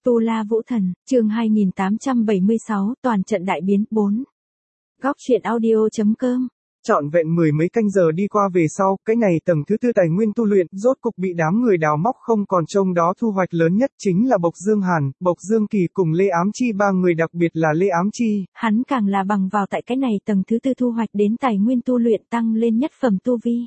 Tu La Vũ Thần, chương 2876, toàn trận đại biến 4. Góc truyện audio.com. Trọn vẹn mười mấy canh giờ đi qua về sau, cái này tầng thứ tư tài nguyên tu luyện, rốt cục bị đám người đào móc không còn trông đó thu hoạch lớn nhất chính là Bộc Dương Hàn, Bộc Dương Kỳ cùng Lê Ám Chi ba người, đặc biệt là Lê Ám Chi. Hắn càng là bằng vào tại cái này tầng thứ tư thu hoạch đến tài nguyên tu luyện tăng lên nhất phẩm tu vi.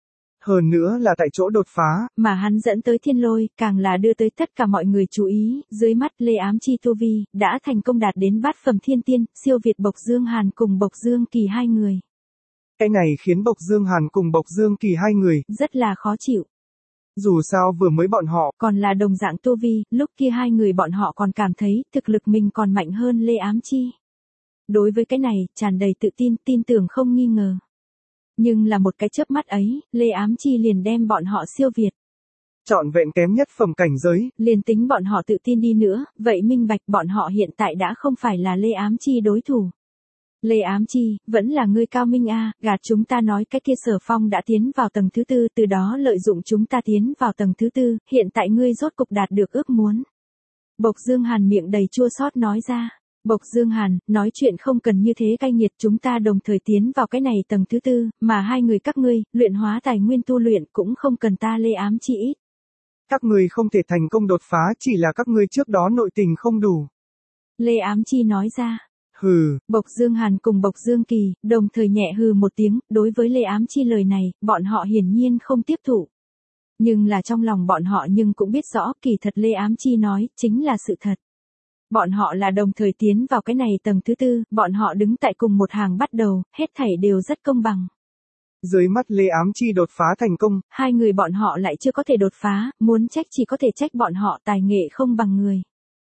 Hơn nữa là tại chỗ đột phá, mà hắn dẫn tới thiên lôi, càng là đưa tới tất cả mọi người chú ý, dưới mắt Lê Ám Chi tu vi, đã thành công đạt đến bát phẩm thiên tiên, siêu việt Bộc Dương Hàn cùng Bộc Dương Kỳ hai người. Cái này khiến Bộc Dương Hàn cùng Bộc Dương Kỳ hai người rất là khó chịu. Dù sao vừa mới bọn họ còn là đồng dạng tu vi, lúc kia hai người bọn họ còn cảm thấy thực lực mình còn mạnh hơn Lê Ám Chi. Đối với cái này, tràn đầy tự tin, tin tưởng không nghi ngờ. Nhưng là một cái chớp mắt ấy, Lê Ám Chi liền đem bọn họ siêu việt. Trọn vẹn kém nhất phẩm cảnh giới. Liền tính bọn họ tự tin đi nữa, vậy minh bạch bọn họ hiện tại đã không phải là Lê Ám Chi đối thủ. Lê Ám Chi, vẫn là ngươi cao minh a, gạt chúng ta nói cái kia Sở Phong đã tiến vào tầng thứ tư, từ đó lợi dụng chúng ta tiến vào tầng thứ tư, hiện tại ngươi rốt cục đạt được ước muốn. Bộc Dương Hàn miệng đầy chua xót nói ra. Bộc Dương Hàn, nói chuyện không cần như thế cay nghiệt, chúng ta đồng thời tiến vào cái này tầng thứ tư, mà hai người các ngươi, luyện hóa tài nguyên tu luyện cũng không cần ta Lê Ám Chi ít. Các ngươi không thể thành công đột phá, chỉ là các ngươi trước đó nội tình không đủ. Lê Ám Chi nói ra. Hừ. Bộc Dương Hàn cùng Bộc Dương Kỳ, đồng thời nhẹ hừ một tiếng, đối với Lê Ám Chi lời này, bọn họ hiển nhiên không tiếp thụ. Nhưng là trong lòng bọn họ nhưng cũng biết rõ, kỳ thật Lê Ám Chi nói, chính là sự thật. Bọn họ là đồng thời tiến vào cái này tầng thứ tư, bọn họ đứng tại cùng một hàng bắt đầu, hết thảy đều rất công bằng. Dưới mắt Lê Ám Chi đột phá thành công, hai người bọn họ lại chưa có thể đột phá, muốn trách chỉ có thể trách bọn họ tài nghệ không bằng người.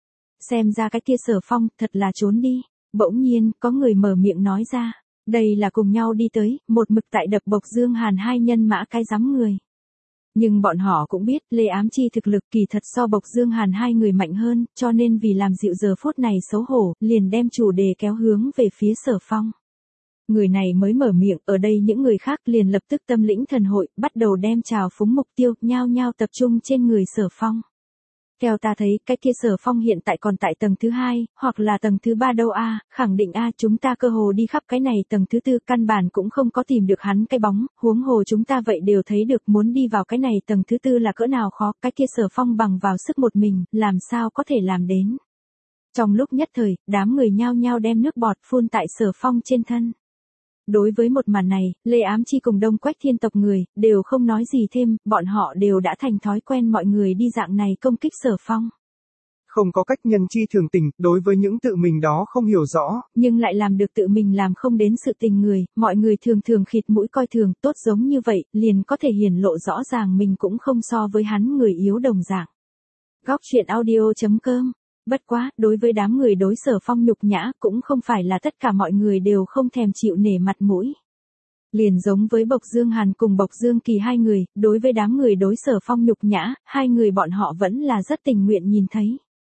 Xem ra cái kia Sở Phong, thật là trốn đi. Bỗng nhiên, có người mở miệng nói ra, đây là cùng nhau đi tới, một mực tại đập Bộc Dương Hàn hai nhân mã cái rắm người. Nhưng bọn họ cũng biết, Lê Ám Chi thực lực kỳ thật so Bộc Dương Hàn hai người mạnh hơn, cho nên vì làm dịu giờ phút này xấu hổ, liền đem chủ đề kéo hướng về phía Sở Phong. Người này mới mở miệng, ở đây những người khác liền lập tức tâm lĩnh thần hội, bắt đầu đem trào phúng mục tiêu, nhao nhao tập trung trên người Sở Phong. Theo ta thấy, cái kia Sở Phong hiện tại còn tại tầng thứ 2, hoặc là tầng thứ 3 đâu a, khẳng định a, chúng ta cơ hồ đi khắp cái này tầng thứ 4, căn bản cũng không có tìm được hắn cái bóng, huống hồ chúng ta vậy đều thấy được muốn đi vào cái này tầng thứ 4 là cỡ nào khó, cái kia Sở Phong bằng vào sức một mình, làm sao có thể làm đến. Trong lúc nhất thời, đám người nhao nhao đem nước bọt phun tại Sở Phong trên thân. Đối với một màn này, Lê Ám Chi cùng Đông Quách Thiên tộc người, đều không nói gì thêm, bọn họ đều đã thành thói quen mọi người đi dạng này công kích Sở Phong. Không có cách nhân chi thường tình, đối với những tự mình đó không hiểu rõ. Nhưng lại làm được tự mình làm không đến sự tình người, mọi người thường thường khịt mũi coi thường, tốt giống như vậy, liền có thể hiển lộ rõ ràng mình cũng không so với hắn người yếu đồng dạng. Góc truyện audio.com. Bất quá, đối với đám người đối Sở Phong nhục nhã, cũng không phải là tất cả mọi người đều không thèm chịu nể mặt mũi. Liền giống với Bộc Dương Hàn cùng Bộc Dương Kỳ hai người, đối với đám người đối Sở Phong nhục nhã, hai người bọn họ vẫn là rất tình nguyện nhìn thấy.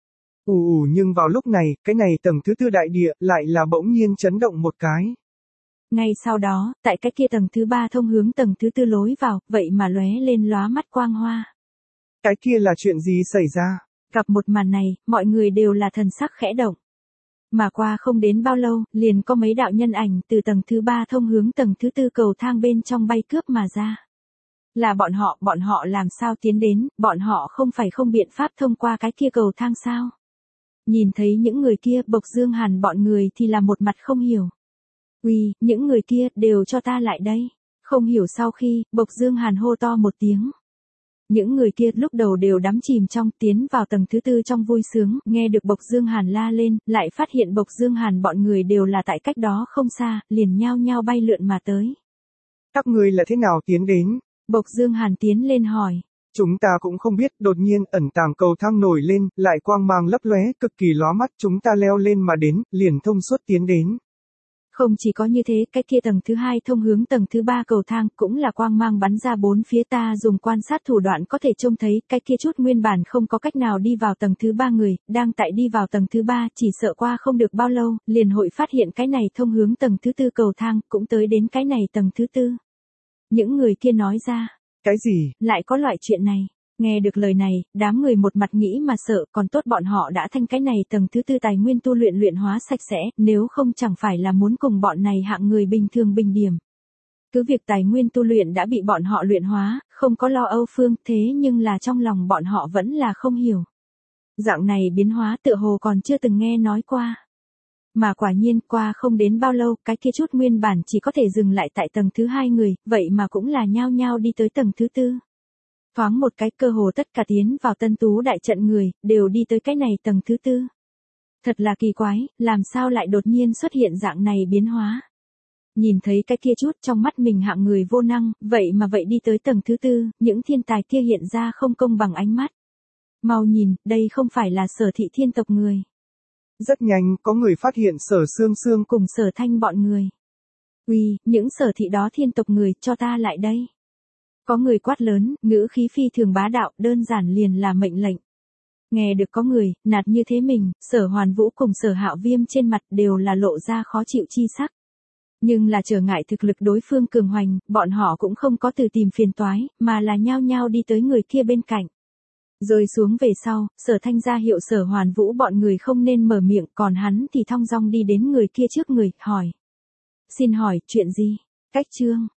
Nhưng vào lúc này, cái này tầng thứ tư đại địa, lại là bỗng nhiên chấn động một cái. Ngay sau đó, tại cái kia tầng thứ 3 thông hướng tầng thứ tư lối vào, vậy mà lóe lên lóa mắt quang hoa. Cái kia là chuyện gì xảy ra? Gặp một màn này, mọi người đều là thần sắc khẽ động. Mà qua không đến bao lâu, liền có mấy đạo nhân ảnh từ tầng thứ 3 thông hướng tầng thứ 4 cầu thang bên trong bay cướp mà ra. Là bọn họ làm sao tiến đến, bọn họ không phải không biện pháp thông qua cái kia cầu thang sao? Nhìn thấy những người kia, Bộc Dương Hàn bọn người thì là một mặt không hiểu. Uy, những người kia, đều cho ta lại đây. Không hiểu sau khi, Bộc Dương Hàn hô to một tiếng. Những người kia lúc đầu đều đắm chìm trong, tiến vào tầng thứ 4 trong vui sướng, nghe được Bộc Dương Hàn la lên, lại phát hiện Bộc Dương Hàn bọn người đều là tại cách đó không xa, liền nhao nhao bay lượn mà tới. Các ngươi là thế nào tiến đến? Bộc Dương Hàn tiến lên hỏi. Chúng ta cũng không biết, đột nhiên ẩn tàng cầu thang nổi lên, lại quang mang lấp lóe, cực kỳ lóa mắt, chúng ta leo lên mà đến, liền thông suốt tiến đến. Không chỉ có như thế, cái kia tầng thứ 2 thông hướng tầng thứ 3 cầu thang, cũng là quang mang bắn ra bốn phía, ta dùng quan sát thủ đoạn có thể trông thấy, cái kia chút nguyên bản không có cách nào đi vào tầng thứ 3 người, đang tại đi vào tầng thứ 3, chỉ sợ qua không được bao lâu, liền hội phát hiện cái này thông hướng tầng thứ 4 cầu thang, cũng tới đến cái này tầng thứ 4. Những người kia nói ra. Cái gì? Lại có loại chuyện này. Nghe được lời này, đám người một mặt nghĩ mà sợ, còn tốt bọn họ đã thanh cái này tầng thứ tư tài nguyên tu luyện hóa sạch sẽ, nếu không chẳng phải là muốn cùng bọn này hạng người bình thường bình điểm. Cứ việc tài nguyên tu luyện đã bị bọn họ luyện hóa, không có lo âu phương, thế nhưng là trong lòng bọn họ vẫn là không hiểu. Dạng này biến hóa tựa hồ còn chưa từng nghe nói qua. Mà quả nhiên qua không đến bao lâu, cái kia chút nguyên bản chỉ có thể dừng lại tại tầng thứ 2 người, vậy mà cũng là nhao nhao đi tới tầng thứ 4. Thoáng một cái cơ hồ tất cả tiến vào Tân Tú đại trận người, đều đi tới cái này tầng thứ 4. Thật là kỳ quái, làm sao lại đột nhiên xuất hiện dạng này biến hóa. Nhìn thấy cái kia chút trong mắt mình hạng người vô năng, vậy mà vậy đi tới tầng thứ 4, những thiên tài kia hiện ra không công bằng ánh mắt. Mau nhìn, đây không phải là Sở Thị thiên tộc người. Rất nhanh, có người phát hiện Sở Sương Sương cùng Sở Thanh bọn người. Uy, những Sở Thị đó thiên tộc người, cho ta lại đây. Có người quát lớn, ngữ khí phi thường bá đạo, đơn giản liền là mệnh lệnh. Nghe được có người, nạt như thế mình, Sở Hoàn Vũ cùng Sở Hạo Viêm trên mặt đều là lộ ra khó chịu chi sắc. Nhưng là trở ngại thực lực đối phương cường hoành, bọn họ cũng không có từ tìm phiền toái, mà là nhao nhao đi tới người kia bên cạnh. Rơi xuống về sau, Sở Thanh ra hiệu Sở Hoàn Vũ bọn người không nên mở miệng, còn hắn thì thong dong đi đến người kia trước người, hỏi. Xin hỏi, chuyện gì? Cách chương.